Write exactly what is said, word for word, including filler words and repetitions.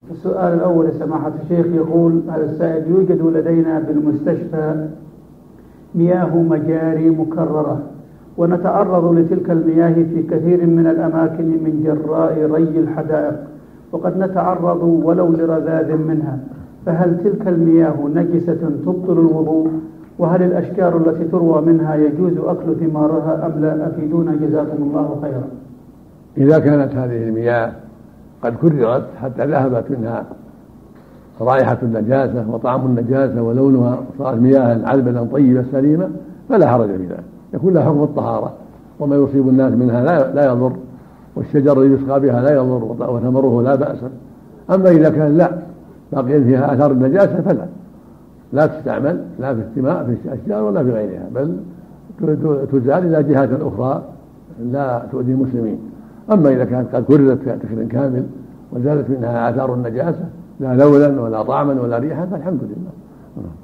السؤال الأول يا سماحة الشيخ، يقول هذا السائل: يوجد لدينا بالمستشفى مياه مجاري مكررة، ونتعرض لتلك المياه في كثير من الأماكن من جراء ري الحدائق، وقد نتعرض ولو لرذاذ منها، فهل تلك المياه نجسة تبطل الوضوء؟ وهل الأشجار التي تروى منها يجوز أكل ثمارها أم لا؟ أفيدونا جزاكم الله خيرا. إذا كانت هذه المياه قد كررت حتى ذهبت منها رائحة النجاسة وطعم النجاسة ولونها صارت مياه عذبة طيبة سليمة فلا حرج في ذلك، يكون لها حكم الطهارة، وما يصيب الناس منها لا يضر، والشجر الذي يسقى بها لا يضر وثمره لا بأس. أما إذا كان لا باقي فيها آثار النجاسة فلا لا تستعمل لا في السماء في الأشجار ولا في غيرها، بل تزال إلى جهات أخرى لا تؤذي المسلمين. أما إذا كانت قد كررت تكرير كامل وزالت منها آثار النجاسة لا لونا ولا طعما ولا ريحا فالحمد لله.